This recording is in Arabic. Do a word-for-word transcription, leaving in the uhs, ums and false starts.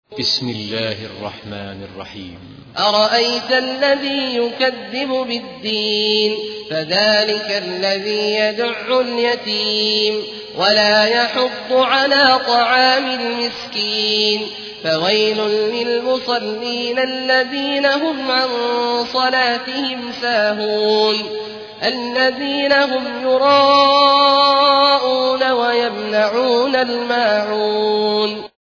بسم الله الرحمن الرحيم. أرأيت الذي يكذب بالدين فذلك الذي يدع اليتيم ولا يحض على طعام المسكين فويل للمصلين الذين هم عن صلاتهم ساهون الذين هم يراءون ويمنعون الماعون.